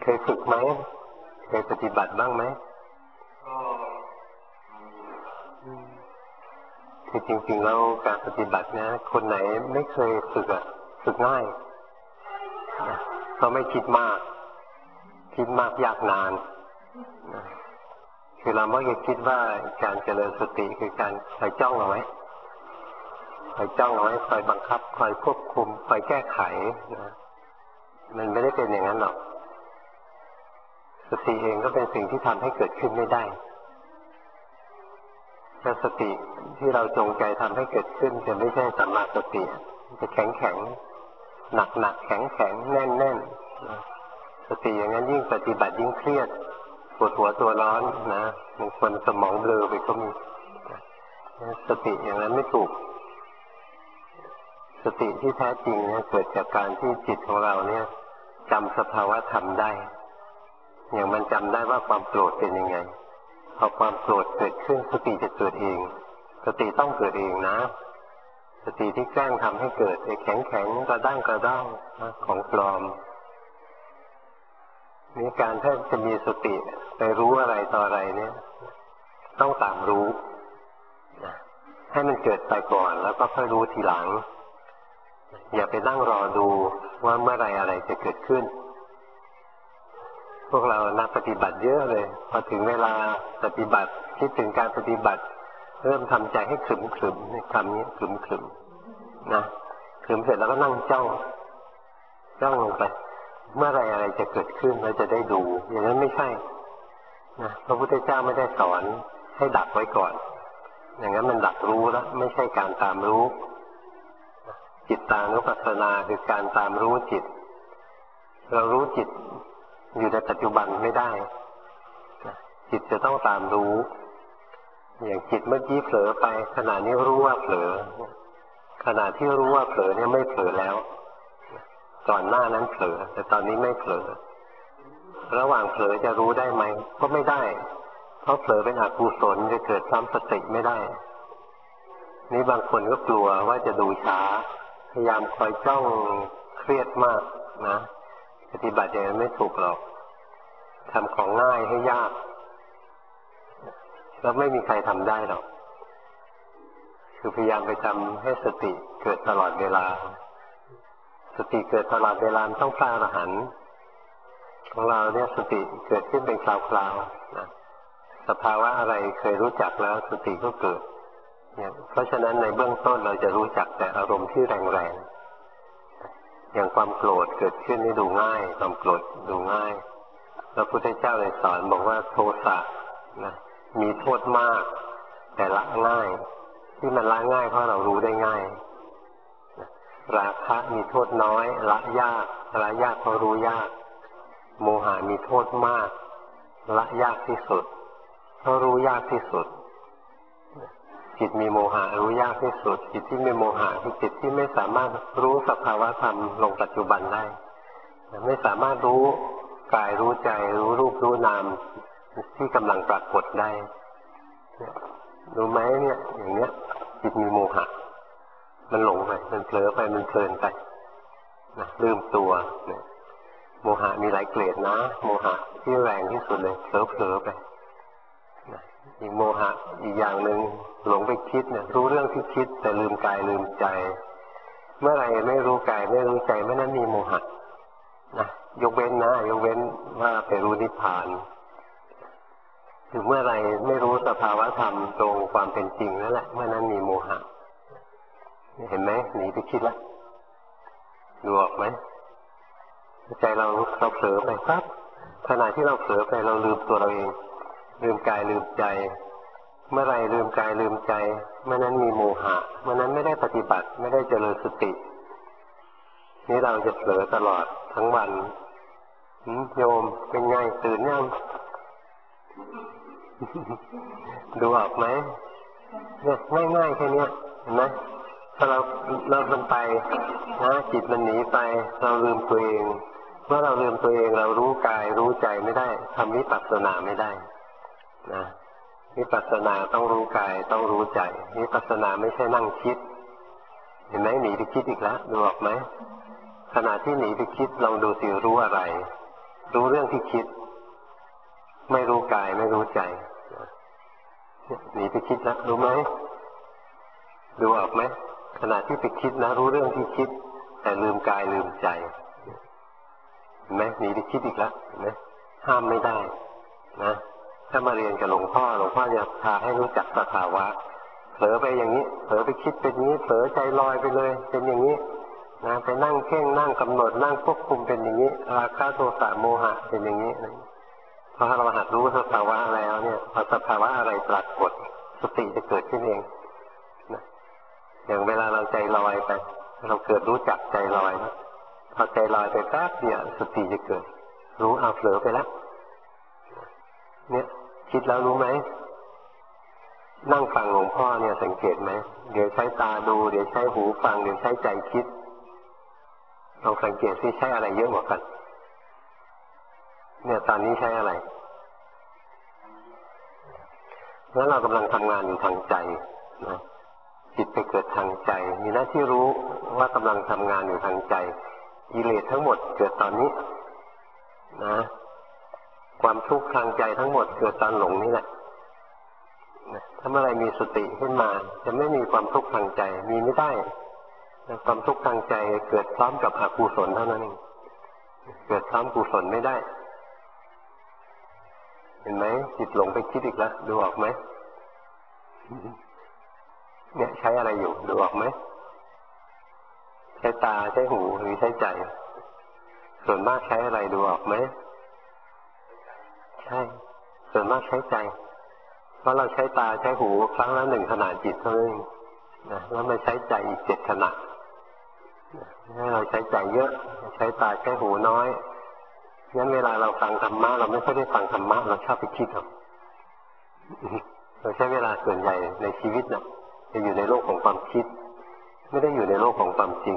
เคยฝึกไหมเคยปฏิบัติบ้างไหมที่จริงๆแล้วการปฏิบัตินะคนไหนไม่เคยฝึกฝึกง่ายก็ไม่คิดมากยากนานคือเรามักจะคิดว่าการเจริญสติคือการคอยจ้องเอาไว้คอยบังคับคอยควบคุมคอยแก้ไขมันไม่ได้เป็นอย่างนั้นหรอกสติเองก็เป็นสิ่งที่ทำให้เกิดขึ้นไม่ได้ถ้าสติที่เราจงใจทำให้เกิดขึ้นจะไม่ใช่สัมมาสติจะแข็งหนักแข็งแน่นสติอย่างนั้นยิ่งปฏิบัติยิ่งเครียดปวดหัวตัวร้อนนะบางคนสมองเบลอไปก็มีสติอย่างนั้นไม่ถูกสติที่แท้จริงเนี่ยเกิดจากการที่จิตของเราเนี่ยจำสภาวะธรรมได้อย่างมันจำได้ว่าความโกรธเป็นยังไงพอความโกรธเกิดขึ้นสติจะเกิดเองสติต้องเกิดเองนะสติที่แกล้งทำให้เกิดแข็งกระด้างของปลอมนี่การถ้าจะมีสติไปรู้อะไรต่ออะไรเนี่ยต้องตามรู้ให้มันเกิดไปก่อนแล้วก็ค่อยรู้ทีหลังอย่าไปนั่งรอดูว่าเมื่อไรอะไรจะเกิดขึ้นพวกเรานักปฏิบัติเยอะเลยพอถึงเวลาปฏิบัติคิดถึงการปฏิบัติเริ่มทำใจให้ขรึมคำนี้ขรึมนะขรึมเสร็จแล้วก็นั่งจ้องลงไปเมื่อไรอะไรจะเกิดขึ้นเราจะได้ดูอย่างนั้นไม่ใช่นะพระพุทธเจ้าไม่ได้สอนให้ดักไว้ก่อนอย่างนั้นมันดักรู้แล้วไม่ใช่การตามรู้จิตตานุปัสสนาคือการตามรู้จิตเรารู้จิตอยู่ในปัจจุบันไม่ได้จิตจะต้องตามรู้อย่างจิตเมื่อกี้เผลอไปขณะนี้รู้ว่าเผลอขณะที่รู้ว่าเผลอเนี่ยไม่เผลอแล้วก่อนหน้านั้นเผลอแต่ตอนนี้ไม่เผลอระหว่างเผลอจะรู้ได้ไหมก็ไม่ได้เพราะเผลอเป็นอกุศลจะเกิดซ้ำสติไม่ได้นี่บางคนก็กลัวว่าจะดูช้าพยายามคอยจ้องเครียดมากนะปฏิบัติอย่างนั้นไม่ถูกหรอกทำของง่ายให้ยากแล้วไม่มีใครทำได้หรอกคือพยายามไปทำให้สติเกิดตลอดเวลาสติเกิดตลอดเวลาต้องพระอรหันต์ของเราเนี่ยสติเกิดขึ้นเป็นคราวๆนะสภาวะอะไรเคยรู้จักแล้วสติก็เกิดเพราะฉะนั้นในเบื้องต้นเราจะรู้จักแต่อารมณ์ที่แรงๆอย่างความโกรธเกิดขึ้นนี่ดูง่ายความโกรธดูง่ายพระพุทธเจ้าเลยสอนบอกว่าโทสะนะมีโทษมากแต่ละง่ายที่มันละง่ายเพราะเรารู้ได้ง่ายราคะมีโทษน้อยละยากเพราะรู้ยากโมหะมีโทษมากละยากที่สุดเพราะรู้ยากที่สุดจิตมีโมหะรู้ยากที่สุดจิตที่ไม่โมหะคือจิตที่ไม่สามารถรู้สภาวะธรรมลงปัจจุบันได้ไม่สามารถรู้กายรู้ใจรู้รูปรู้นามที่กำลังปรากฏได้รู้ไหมเนี่ยอย่างเนี้ยจิตมีโมหะมันหลงไปมันเผลอไปมันเพลินไปนะลืมตัวเนี่ยโมหะมีหลายเกรดนะโมหะที่แรงที่สุดเลยเผลอไปอีกโมหะอีกอย่างหนึ่งหลงไปคิดเนี่ยรู้เรื่องที่คิดแต่ลืมกายลืมใจเมื่อไรไม่รู้กายไม่รู้ใจเมื่อนั้นมีโมหะนะยกเว้นว่าไปรู้นิพพานถึงเมื่อไรไม่รู้สภาวะธรรมตรงความเป็นจริงนั่นแหละเมื่อนั้นมีโมหะเห็นไหมหนีไปคิดแล้วดูออกไหมใจเราเผลอไปปั๊บขณะที่เราเผลอไปเราลืมตัวเราเองลืมกายลืมใจเมื่อไรลืมกายลืมใจเมื่อนั้นมีโมหะเมื่อนั้นไม่ได้ปฏิบัติไม่ได้เจริญสตินี่เราจะเผลอตลอดทั้งวันโยมเป็นไงตื่นยังดูออกไหมเนี่ยง่ายๆแค่นี้เห็นไหมถ้าเรามันไปนะจิตมันหนีไปเราลืมตัวเองเมื่อเราลืมตัวเองเรารู้กายรู้ใจไม่ได้ทำวิปัสสนาไม่ได้นะวิปัสสนาต้องรู้กายต้องรู้ใจวิปัสสนาไม่ใช่นั่งคิดเห็นไหมหนีไปคิดอีกแล้วดูออกไหมขณะที่หนีไปคิดลองดูสิรู้อะไรรู้เรื่องที่คิดไม่รู้กายไม่รู้ใจหนีไปคิดนะรู้ไหมดูออกไหมขณะที่ไปคิดนะรู้เรื่องที่คิดแต่ลืมกายลืมใจเห็นไหมหนีไปคิดอีกแล้วเห็นไหมห้ามไม่ได้นะถ้ามาเรียนกับหลวงพ่อจะพาให้รู้จักสภาวะเผลอไปอย่างนี้เผลอไปคิดเป็นอย่างนี้เผลอใจลอยไปเลยเป็นอย่างนี้นะไปนั่งเพ่งนั่งกำหนดนั่งควบคุมเป็นอย่างนี้ราคะโทสะโมหะเป็นอย่างนี้พอเราหัดรู้สภาวะแล้วเนี่ยพอสภาวะอะไรปรากฏสติจะเกิดขึ้นเองนะอย่างเวลาเราใจลอยไปเราเกิดรู้จักใจลอยนะพอใจลอยไปแป๊บเดียวสติจะเกิดรู้เอาเผลอไปแล้วเนี่ยคิดแล้วรู้ไหมนั่งฟังหลวงพ่อเนี่ยสังเกตไหมเดี๋ยวใช้ตาดูเดี๋ยวใช้หูฟังเดี๋ยวใช้ใจคิดลองสังเกตซิใช้อะไรเยอะกว่ากันเนี่ยตอนนี้ใช้อะไรแล้วเรากำลังทำงานอยู่ทางใจนะจิตไปเกิดทางใจมีหน้าที่รู้ว่ากำลังทำงานอยู่ทางใจกิเลสทั้งหมดเกิดตอนนี้นะความทุกข์ทางใจทั้งหมดเกิดตอนหลงนี่แหละถ้าเมื่อไรมีสติขึ้นมาจะไม่มีความทุกข์ทางใจมีไม่ได้ความทุกข์ทางใจเกิดพร้อมกับอกุศลเท่านั้นเองเกิดพร้อมกุศลไม่ได้เห็นไหมจิตหลงไปคิดอีกแล้วดูออกไหมเนี่ยใช้อะไรอยู่ดูออกไหมใช้ตาใช้หูหรือใช้ใจส่วนมากใช้อะไรดูออกไหมใช่ส่วนมากใช้ใจเพราะเราใช้ตาใช้หูครั้งละ1ขณะจิตเท่านั้นนะแล้วไม่ใช้ใจอีก7ขณะให้เราใช้ใจเยอะใช้ตาใช้หูน้อยงั้นเวลาเราฟังธรรมะเราไม่ค่อยได้ฟังธรรมะเราชอบไปคิดเอาเราใช้เวลาส่วนใหญ่ในชีวิตนะจะอยู่ในโลกของความคิดไม่ได้อยู่ในโลกของความจริง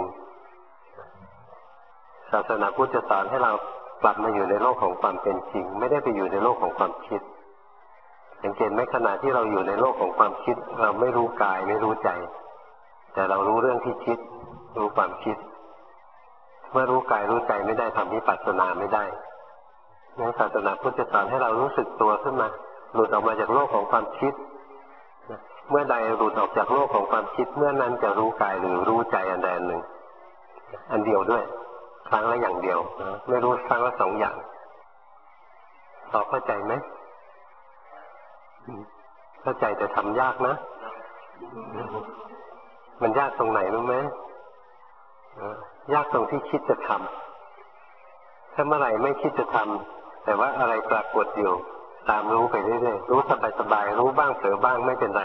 ศาสนาพุทธจะสอนให้เรากลับมาอยู่ในโลกของความเป็นจริงไม่ได้ไปอยู่ในโลกของความคิดสังเกตไหมขณะที่เราอยู่ในโลกของความคิดเราไม่รู้กายไม่รู้ใจแต่เรารู้เรื่องที่คิดรู้ความคิดเมื่อรู้กายรู้ใจไม่ได้ทำวิปัสสนาไม่ได้งั้นศาสนาพุทธจะสอนให้เรารู้สึกตัวขึ้นมาหลุดออกมาจากโลกของความคิดเมื่อใดหลุดออกจากโลกของความคิดเมื่อนั้นจะรู้กายหรือรู้ใจอันใดอันหนึ่งอันเดียวด้วยครั้งละอย่างเดียวไม่รู้ครั้งละ2อย่างพอเข้าใจไหมเข้าใจแต่ทำยากนะมันยากตรงไหนรู้ไหมยากตรงที่คิดจะทำถ้าเมื่อไหร่ไม่คิดจะทำแต่ว่าอะไรปรากฏอยู่ตามรู้ไปเรื่อยๆรู้สบายๆรู้บ้างเผลอบ้างไม่เป็นไร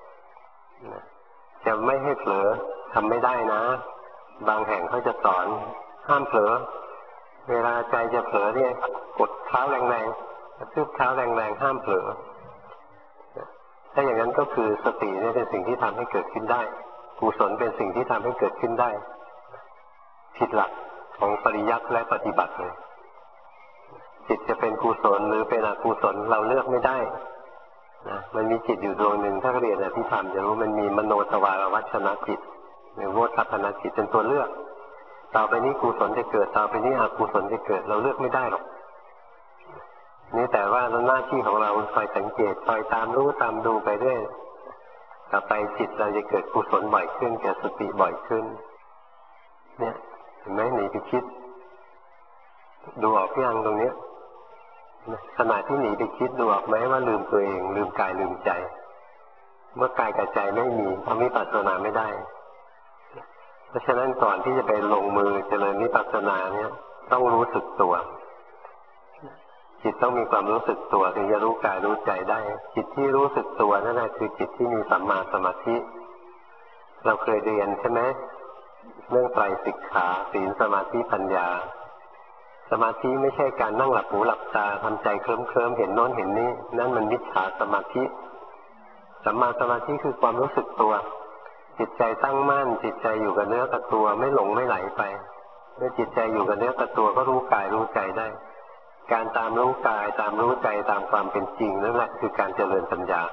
จะไม่ให้เผลอทำไม่ได้นะบางแห่งเขาจะสอนห้ามเผลอเวลาใจจะเผลอเนี่ยกดเท้าแรงๆกระทืบเท้าแรงๆห้ามเผลอถ้าอย่างนั้นก็คือสตินี่เป็นสิ่งที่ทำให้เกิดขึ้นได้กุศลเป็นสิ่งที่ทำให้เกิดขึ้นได้ผิดหลักของปริยัติและปฏิบัติเลยจิตจะเป็นกุศลหรือเป็นอกุศลเราเลือกไม่ได้นะมันมีจิตอยู่ดวงหนึ่งถ้าเรียนอภิธรรมจะรู้มันมีมโนทวารวัชนจิตหรือโวทัพพนจิตเป็นตัวเลือกต่อไปนี้กุศลจะเกิดต่อไปนี้อกุศลจะเกิดเราเลือกไม่ได้หรอกนี่แต่ว่าหน้าที่ของเราคอยสังเกตคอยตามรู้ตามดูไปเรื่อยต่อไปจิตเราจะเกิดกุศลบ่อยขึ้นเกิดสติบ่อยขึ้นเนี่ยเห็นไหมหนีไปคิดดูออกยังตรงนี้ขณะที่หนีไปคิดดูออกไหมว่าลืมตัวเองลืมกายลืมใจเมื่อกายกับใจไม่มีทำวิปัสสนาไม่ได้เพราะฉะนั้นก่อนที่จะไปลงมือเจริญวิปัสสนาเนี่ยต้องรู้สึกตัวจิตต้องมีความรู้สึกตัวถึงจะรู้กายรู้ใจได้จิตที่รู้สึกตัวนั่นแหละคือจิตที่มีสัมมาสมาธิเราเคยเรียนใช่ไหมเรื่องไตรสิกขาศีลสมาธิปัญญาสมาธิไม่ใช่การนั่งหลับหูหลับตาทำใจเคลิ้มๆเห็นโน้นเห็นนี้นั่นมันมิจฉาสมาธิสัมมาสมาธิคือความรู้สึกตัวจิตใจตั้งมั่นจิตใจอยู่กับเนื้อกับตัวไม่หลงไม่ไหลไปเมื่อจิตใจอยู่กับเนื้อกับตัวก็รู้กายรู้ใจได้การตามรู้กายตามรู้ใจตามความเป็นจริงนั่นแหละคือการเจริญปัญญา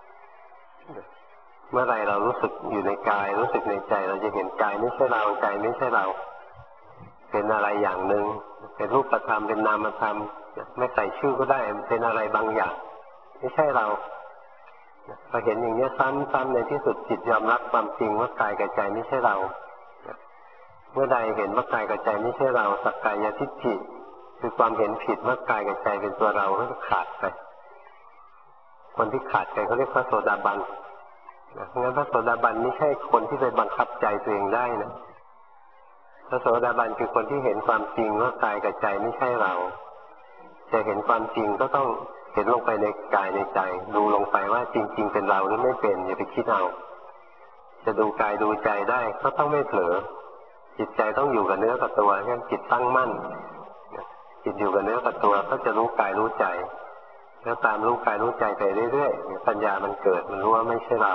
เมื่อไรเรารู้สึกอยู่ในกายรู้สึกในใจเราจะเห็นกายไม่ใช่เราใจไม่ใช่เราเเป็นอะไรอย่างหนึ่งเป็นรูปธรรมเป็นนามธรรมไม่ใส่ชื่อก็ได้เป็นอะไรบางอย่างไม่ใช่เราพอเห็นอย่างนี้ซ้ำๆในที่สุดจิตยอมรับความจริงว่ากายกับใจไม่ใช่เราเมื่อใดเห็นว่ากายกับใจไม่ใช่เราสักกายทิฏฐิคือความเห็นผิดว่ากายกับใจเป็นตัวเราก็จะขาดไปคนที่ขาดไปเขาเรียกพระโสดาบันเพราะงั้นพระโสดาบันไม่ใช่คนที่ไปบังคับใจตัวเองได้นะพระโสดาบันคือคนที่เห็นความจริงว่ากายกับใจไม่ใช่เราจะเห็นความจริงก็ต้องเห็นลงไปในกายในใจดูลงไปว่าจริงๆเป็นเราหรือไม่เป็นอย่าไปคิดเอาจะดูกายดูใจได้ก็ต้องไม่เผลอจิตใจต้องอยู่กับเนื้อกับตัวแค่จิตตั้งมั่นจิตอยู่กับเนื้อกับตัวก็จะรู้กายรู้ใจแล้วตามรู้กายรู้ใจไปเรื่อยๆปัญญามันเกิดมันรู้ว่าไม่ใช่เรา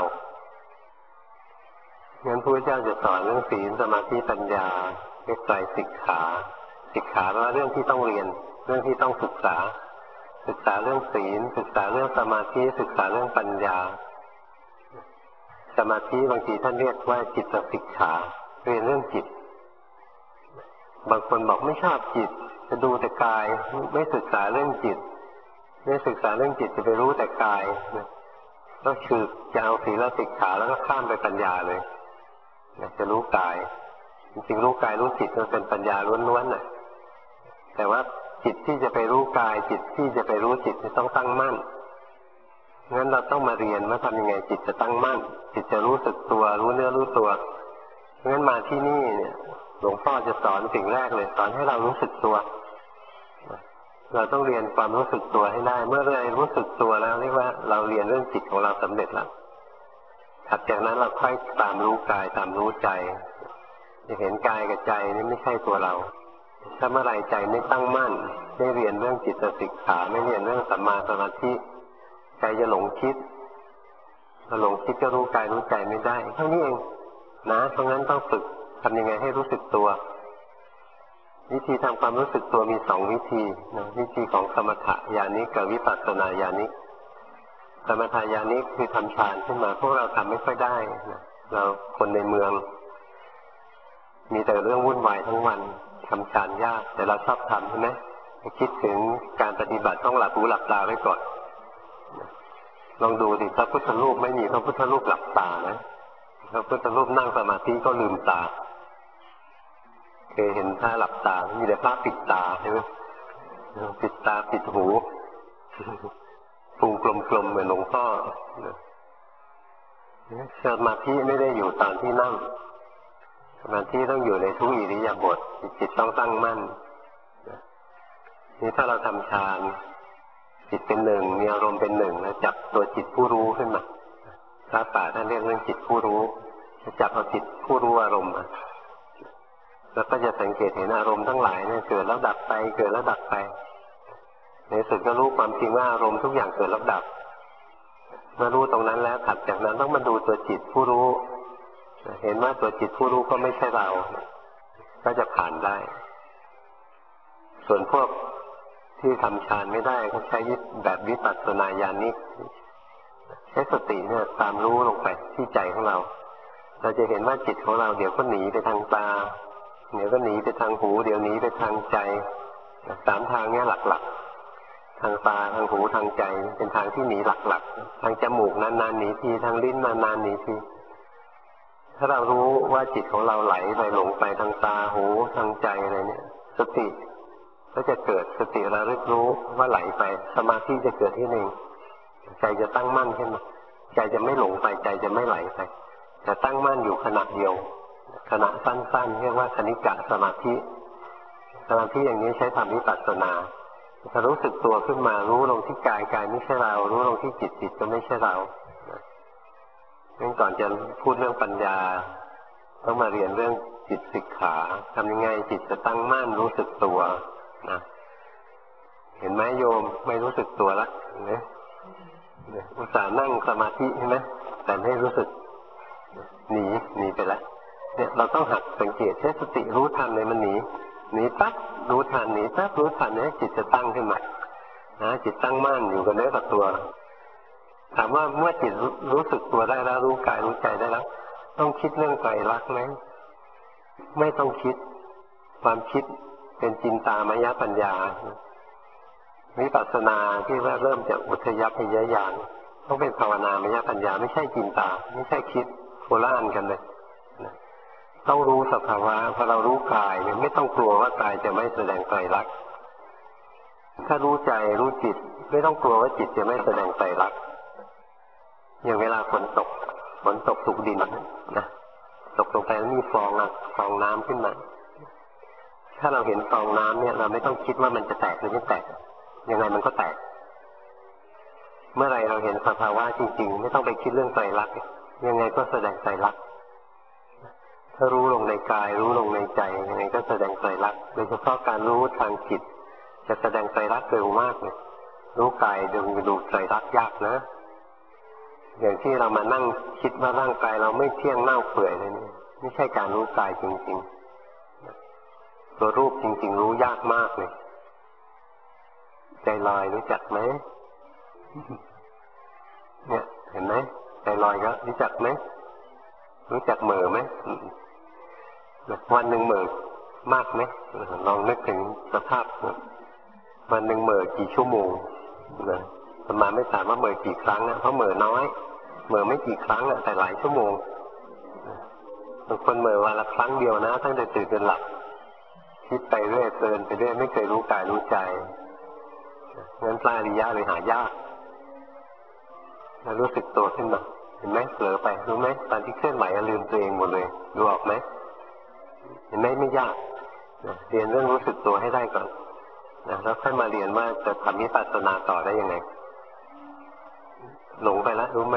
งั้นพระพุทธเจ้าจะสอนเรื่องศีลสมาธิปัญญาเรียกไตรสิกขาสิกขาแปลว่าเรื่องที่ต้องเรียนเรื่องที่ต้องศึกษาเรื่องศีลศึกษาเรื่องสมาธิศึกษาเรื่องปัญญาสมาธิบางทีท่านเรียกว่าจิตสิกขาเรียนเรื่องจิตบางคนบอกไม่ชอบจิตจะดูแต่กายไม่ศึกษาเรื่องจิตไม่ศึกษาเรื่องจิตจะไปรู้แต่กายก็คือจะเอาศีลสิกขาแล้วก็ข้ามไปปัญญาเลยจะรู้กายจริงๆรู้กายรู้จิตมันเป็นปัญญาล้วนๆน่ะแต่ว่าจิตที่จะไปรู้กายจิตที่จะไปรู้จิตต้องตั้งมั่นงั้นเราต้องมาเรียนว่าทำยังไงจิตจะตั้งมั่นจิตจะรู้สึกตัวรู้เนื้อรู้ตัวงั้นมาที่นี่เนี่ยหลวงพ่อจะสอนสิ่งแรกเลยสอนให้เรารู้สึกตัวเราต้องเรียนความรู้สึกตัวให้ได้เมื่อเรารู้สึกตัวแล้วเรียกว่าเราเรียนเรื่องจิตของเราสำเร็จแล้วถัดจากนั้นเราค่อยตามรู้กายตามรู้ใจจะเห็นกายกับใจนี่ไม่ใช่ตัวเราถ้าเมื่อไรใจไม่ตั้งมั่นไม่เรียนเรื่องจิตสิกขาไม่เรียนเรื่องสัมมาสมาธิใจจะหลงคิดถ้าหลงคิดก็รู้กายรู้ใจไม่ได้เท่านี้เองนะเพราะงั้นต้องฝึกทำยังไงให้รู้สึกตัววิธีทำความรู้สึกตัวมีสองวิธีนะวิธีของสมถะญาณิกกับวิปัสสนาญาณิกสมถะญาณิกคือทำฌานขึ้นมาพวกเราทำไม่ค่อยได้นะเราคนในเมืองมีแต่เรื่องวุ่นวายทั้งวันทำฌานยากแต่เราชอบทำใช่ไหมคิดถึงการปฏิบัติต้องหลับหูหลับตาไว้ก่อนลองดูดิพระพุทธรูปไม่มีพระพุทธรูปหลับตานะพระพุทธรูปนั่งสมาธิก็ลืมตาเคยเห็นพระหลับตามีแต่พระปิดตาใช่ไหมปิดตาปิดหูพุงกลมๆเหมือนหลวงพ่อสมาธิไม่ได้อยู่ตอนที่นั่งสมาธิต้องอยู่ในทุกอิริยาบถจิตต้องตั้งมั่นนี่ถ้าเราทำฌานจิตเป็นหนึ่งมีอารมณ์เป็นหนึ่งแล้วจับตัวจิตผู้รู้ขึ้นมาพระป่าท่านเรียกเรื่องจิตผู้รู้จับเอาจิตผู้รู้อารมณ์แล้วก็จะสังเกตเห็นอารมณ์ทั้งหลายเนี่ยเกิดแล้วดับไปเกิดแล้วดับไปในสุดก็รู้ความจริงว่าอารมณ์ทุกอย่างเกิดแล้วดับเมื่อรู้ตรงนั้นแล้วถัดจากนั้นต้องมาดูตัวจิตผู้รู้เห็นว่าตัวจิตผู้รู้ก็ไม่ใช่เราก็จะผ่านได้ส่วนพวกที่ทำฌานไม่ได้ก็ใช้แบบวิปัสสนาญาณิกใช้สติเนี่ยตามรู้ลงไปที่ใจของเราเราจะเห็นว่าจิตของเราเดี๋ยวก็หนีไปทางตาเดี๋ยวก็หนีไปทางหูเดี๋ยวหนีไปทางใจสามทางนี้หลักๆทางตาทางหูทางใจเป็นทางที่หนีหลักๆทางจมูกนานๆหนีทีทางลิ้นนานๆหนีทีถ้าเรารู้ว่าจิตของเราไหลไปหลงไปทางตาหูทางใจอะไรเนี่ยสติก็จะเกิดสติระลึกรู้ว่าไหลไปสมาธิจะเกิดที่หนึ่งใจจะตั้งมั่นขึ้นมาใจจะไม่หลงไปใจจะไม่ไหลไปแต่ตั้งมั่นอยู่ขณะเดียวขณะสั้นๆเรียกว่าคณิกะสมาธิสมาธิอย่างนี้ใช้ทำวิปัสสนาถ้ารู้สึกตัวขึ้นมารู้ลงที่กายกายไม่ใช่เรารู้ลงที่จิตจิตก็ไม่ใช่เรางั้นก่อนจะพูดเรื่องปัญญาต้องมาเรียนเรื่องจิตสิกขาทำยังไงจิตจะตั้งมั่นรู้สึกตัวนะเห็นไหมโยมไม่รู้สึกตัวละเนี่ยอุตส่าห์นั่งสมาธิใช่ไหมแต่ไม่รู้สึกหนีไปแล้วเนี่ยเราต้องหัดสังเกตใช้สติรู้ทันเลยมันหนีปั๊บรู้ทันหนีปั๊บรู้ทันเนี่ยจิตจะตั้งขึ้นมานะจิตตั้งมั่นอยู่กับเนื้อกับตัวถามว่าเมื่อจิตรู้สึกตัวได้แล้วรู้กายรู้ใจได้แล้วต้องคิดเรื่องไตรลักษณ์ไหมไม่ต้องคิดความคิดเป็นจินตามยปัญญาวิปัสสนาที่ว่าเริ่มจากอุทยพยญาณต้องเป็นภาวนามยปัญญาไม่ใช่จินตาไม่ใช่คิดโคละอันกันเลยต้องรู้สภาวะพอเรารู้กายเนี่ยไม่ต้องกลัวว่ากายจะไม่แสดงไตรลักษณ์ถ้ารู้ใจรู้จิตไม่ต้องกลัวว่าจิตจะไม่แสดงไตรลักษณ์อย่างเวลาฝนตกถูกดินนะตกลงไปแล้วมีฟองน้ำขึ้นมาถ้าเราเห็นฟองน้ำเนี่ยเราไม่ต้องคิดว่ามันจะแตกหรือไม่แตกยังไงมันก็แตกเมื่อไรเราเห็นสภาวะจริงๆไม่ต้องไปคิดเรื่องไตรลักษณ์ยังไงก็แสดงไตรลักษณ์ถ้ารู้ลงในกายรู้ลงในใจยังไงก็แสดงไตรลักษณ์โดยเฉพาะการรู้ทางจิตจะแสดงไตรลักษณ์เร็วมากเลยรู้กายดูไตรลักษณ์ยากนะอย่างที่เรามานั่งคิดว่าร่างกายเราไม่เที่ยงเน่าเปื่อยเลยนี่ไม่ใช่การรู้กายจริงๆตัวรูปจริงๆรู้ยากมากเลยใจลอยรู้จักไหมเนี่ยเห็นไหมใจลอยก็รู้จักไหมรู้จักเหม่อไหมวันหนึ่งเหม่อมากไหมลองนึกถึงสภาพวันหนึ่งเหม่อกี่ชั่วโมงนะประมาณไม่ถามว่าเหม่อกี่ครั้งนะเพราะเหม่อน้อยเหม่อไม่กี่ครั้งแต่หลายชั่วโมงบางคนเหม่อวันละครั้งเดียวนะตั้งแต่ตื่นจนหลับคิดไปเรื่อยเพลินไปเรื่อยไม่เคยรู้กายรู้ใจงั้นพระอริยะเลยหายากแล้วรู้สึกตัวขึ้นมาเห็นไหมเผลอไปรู้ไหมตอนที่เคลื่อนไหวลืมตัวเองหมดเลยดูออกไหมเห็นไหมไม่ยากเรียนเรื่องรู้สึกตัวให้ได้ก่อนแล้วค่อยมาเรียนว่าจะทำวิปัสสนาต่อได้ยังไงหลงไปแล้วรู้ไหม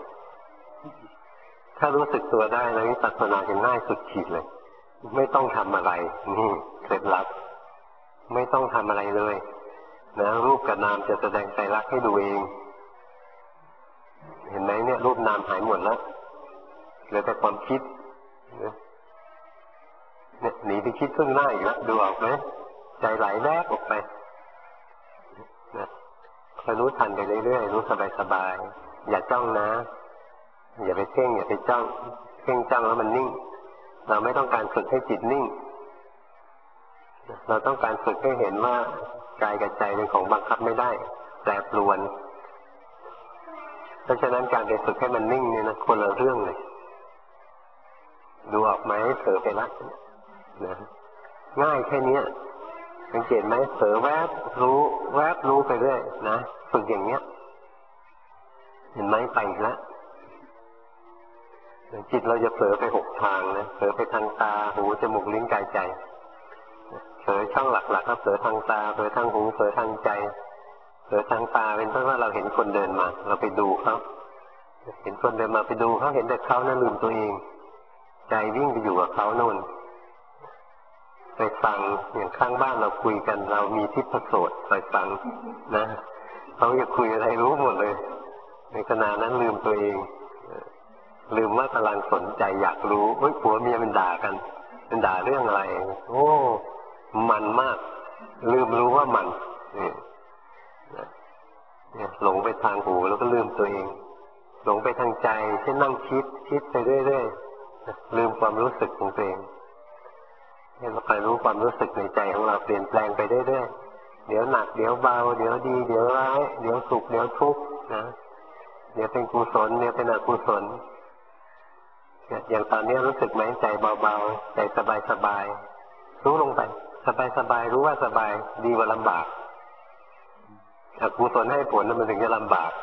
ถ้ารู้สึกตัวได้แล้ววิปัสสนาจะง่ายสุดขีดเลยไม่ต้องทำอะไรนี่เคล็ดลับไม่ต้องทำอะไรเลยนะรูปกับนามจะแสดงไตรลักษณ์ให้ดูเองเห็นไหมเนี่ยรูปนามหายหมดแล้วเหลือแต่ความคิดเนี่ยหนีไปคิดเพิ่งหน้าอีกแล้วดูออกไหมใจไหลแวบออกไปนะคอยรู้ทันไปเรื่อยๆรู้สบายๆอย่าจ้องนะอย่าไปเพ่งอย่าไปจ้องเพ่งจ้องแล้วมันนิ่งเราไม่ต้องการฝึกให้จิตนิ่งเราต้องการฝึกให้เห็นว่ากายกับใจเป็นของบังคับไม่ได้แปรปรวนเพราะฉะนั้นการไปฝึกให้มันนิ่งเนี่ยนะคนละเรื่องเลยดูออกไหมเผลอไปละนะง่ายแค่นี้สังเกตไหมเผลอแวบรู้ไปเรื่อยนะฝึกอย่างเนี้ยเห็นไหมไปแล้วจิตเราจะเผลอไป6 ทางนะเผลอไปทางตาหูจมูกลิ้นกายใจเผลอช่องหลักๆก็เผลอทางตาเผลอทางหูเผลอทางใจเผลอทางตาเป็นเพราะว่าเราเห็นคนเดินมาเราไปดูเขาเห็นคนเดินมาไปดูเขาเห็นแต่เขานั่นลืมตัวเองใจวิ่งไปอยู่กับเขาโน่นไปฟังอย่างข้างบ้านเราคุยกันเรามีทิพโสตไปฟังนะเขาอยากคุยอะไรรู้หมดเลยในขณะนั้นลืมตัวเองลืมว่ากำลังสนใจอยากรู้ผัวเมียมันด่ากันมันด่าเรื่องอะไรโอ้มันมากลืมรู้ว่ามันหลงไปทางหูแล้วก็ลืมตัวเองหลงไปทางใจเช่นนั่งคิดไปเรื่อยๆลืมความรู้สึกของตัวเองให้เราคอยรู้ความรู้สึกในใจของเราเปลี่ยนแปลงไปเรื่อยๆเดี๋ยวหนักเดี๋ยวเบาเดี๋ยวดีเดี๋ยวร้ายเดี๋ยวสุขเดี๋ยวทุกข์นะเดี๋ยวเป็นกุศลเดี๋ยวเป็นอกุศลอย่างตอนนี้รู้สึกไหมใจเบาๆใจสบายๆรู้ลงไปสบายๆรู้ว่าสบายดีกว่าลำบากอกุศลให้ผลนั้นมันถึงจะลำบาก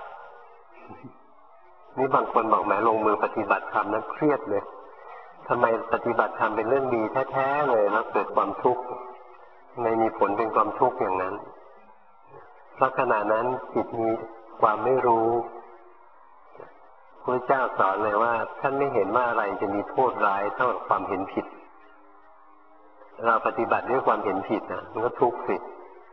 นี่บางคนบอกแหมลงมือปฏิบัติธรรมนั้นเครียดเลยทำไมปฏิบัติธรรมเป็นเรื่องดีแท้ๆเลยแล้วเกิดความทุกข์ไม่มีผลเป็นความทุกข์อย่างนั้นเพราะขณะนั้นจิตมีความไม่รู้พระเจ้าสอนเลยว่าท่านไม่เห็นว่าอะไรจะมีโทษร้ายเท่ากับความเห็นผิดเราปฏิบัติด้วยความเห็นผิดนะมันก็ทุกข์สิ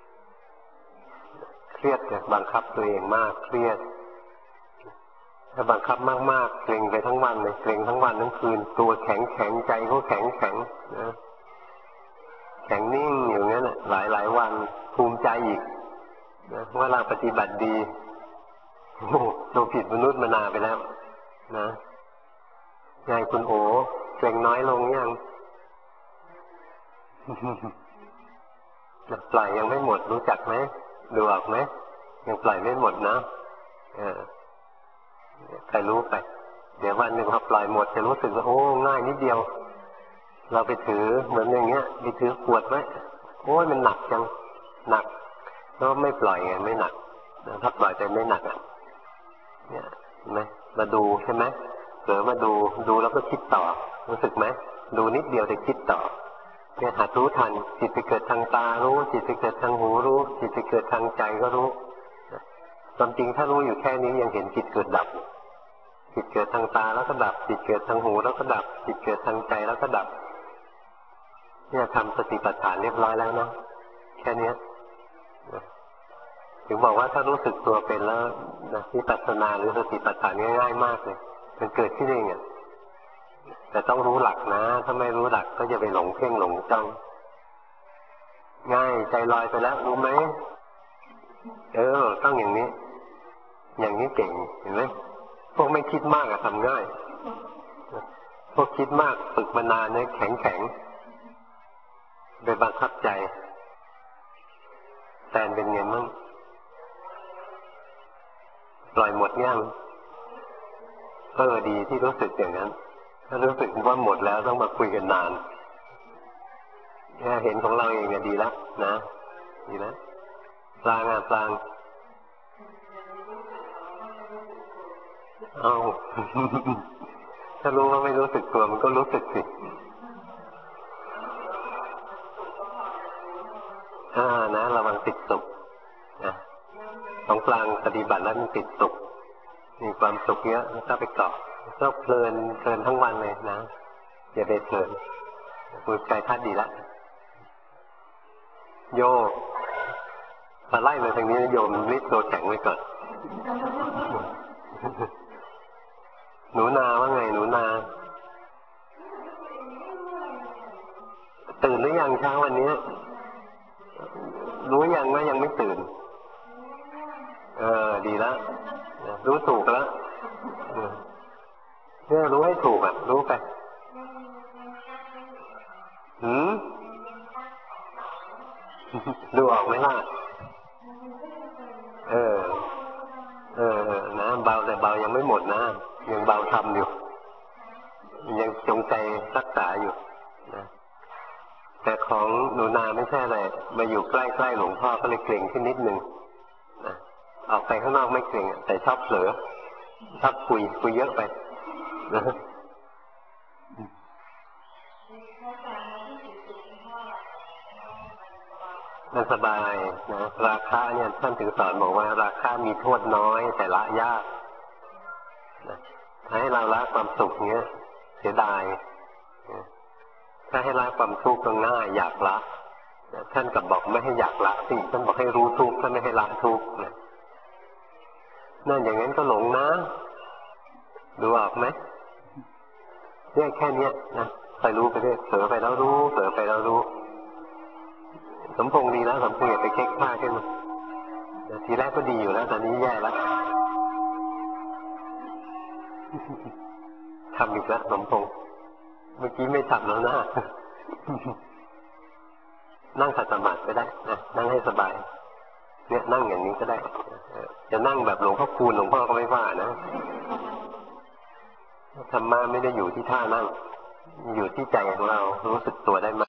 เครียดเนี่ยบังคับตัวเองมากเครียดถ้าบังคับมากๆเกร็งไปทั้งวันเลยเกร็งทั้งวันทั้งคืนตัวแข็งใจก็แข็งนะแข็งนิ่งอยู่งั้นน่ะหลายวันภูมิใจอีกนะว่าเราปฏิบัติดีเราผิดมนุษย์มนาไปแล้วนะยายคุณโอเกร็งน้อยลงยังปล่อยยังไม่หมดรู้จักไหมดูออกไหมยังปล่อยไม่หมดนะใครรู้ไปเดี๋ยววันหนึ่งพอปล่อยหมดจะรู้สึกว่าโอ้ง่ายนิดเดียวเราไปถือเหมือนอย่างเงี้ยไปถือขวดไว้โอ้ยมันหนักจังหนักก็ไม่ปล่อยไงไม่หนักถ้าปล่อยไปไม่หนักอ่ะเนี่ยเห็นไหมมาดูใช่ไหมเผลอมาดูแล้วก็คิดต่อรู้สึกไหมดูนิดเดียวแต่คิดต่อเนี่ยหัดรู้ทันจิตไปเกิดทางตารู้จิตไปเกิดทางหูรู้จิตไปเกิดทางใจก็รู้ความจริงถ้ารู้อยู่แค่นี้ยังเห็นจิตเกิดดับจิตเกิดทางตาแล้วก็ดับจิตเกิดทางหูแล้วก็ดับจิตเกิดทางใจแล้วก็ดับเนี่ยทำสติปัฏฐานเรียบร้อยแล้วนะแค่นี้ถึงบอกว่าถ้ารู้สึกตัวเป็นแล้วนะวิปัสสนาหรือสติปัฏฐานง่ายๆมากเลยมันเกิดที่นี่ไงแต่ต้องรู้หลักนะถ้าไม่รู้หลักก็จะไปหลงเพ่งหลงจ้องง่ายใจลอยไปแล้วรู้ไหมต้องอย่างนี้เก่งเห็นไหมพวกไม่คิดมากอะทำง่ายพวกคิดมากฝึกมานานเนี่ยแข็งไปบังคับใจแทนเป็นไงมั่งปล่อยหมดยังดีที่รู้สึกอย่างนั้นถ้ารู้สึกว่าหมดแล้วต้องมาคุยกันนานเห็นของเราเองดีแล้วนะดีแล้วปลางเอา ถ้ารู้ว่าไม่รู้สึกตัวมันก็รู้สึกสินะระวังติดสุขนะของกลางปฏิบัติแล้วมันติดสุขมีความสุขเยอะก็ไปเกาะก็เพลินทั้งวันเลยนะอย่าไปเพลินฝึกใจทัดดีละโยมาไล่มาทางนี้โยมรีบตัวแข็งไว้ก่อนหนูนาว่าไงหนูนาตื่นหรือยังเช้าวันนี้รู้ยังว่ายังไม่ตื่นดีแล้วรู้ถูกแล้วเนี่ยรู้ให้ถูกอ่ะรู้ไปดูออกไหมล่ะนะเบาแต่เบายังไม่หมดนะยังเบาทำอยู่ยังจงใจรักษาอยู่นะแต่ของหนูนาไม่ใช่อะไรมาอยู่ใกล้ๆหลวงพ่อก็เลยเกรงขึ้นนิดนึงนะออกไปข้างนอกไม่เกรงแต่ชอบเผลอชอบคุยเยอะไปนะมันสบายนะราคะเนี่ยท่านถึงสอนบอกว่าราคะมีโทษน้อยแต่ละยากนะให้เราละความสุขเนี้ยเสียดายถ้าให้ละความทุกข์ก็ง่ายอยากละท่านกับบอกไม่ให้อยากละสิท่านบอกให้รู้ทุกข์ท่านไม่ให้ละทุกข์นะนั่นอย่างนั้นก็หลงนะดูออกไหมเนี่ยแค่นี้นะไปรู้ไปเรื่อยเผลอไปแล้วรู้เผลอไปแล้วรู้สมพงษ์ดีแล้วสมพงษ์อย่าไปเช็คผ้าขึ้นมาทีแรกก็ดีอยู่แล้วตอนนี้แย่แล้วทำอีกแล้วสมพงษ์เมื่อกี้ไม่ทำแล้วนะนั่งขัดสมาธิก็ได้นะนั่งให้สบายเนี่ยนั่งอย่างนี้ก็ได้จะนั่งแบบหลวงพ่อคูณหลวงพ่อก็ไม่ว่านะธรรมะไม่ได้อยู่ที่ท่านั่งอยู่ที่ใจของเรารู้สึกตัวได้ไหม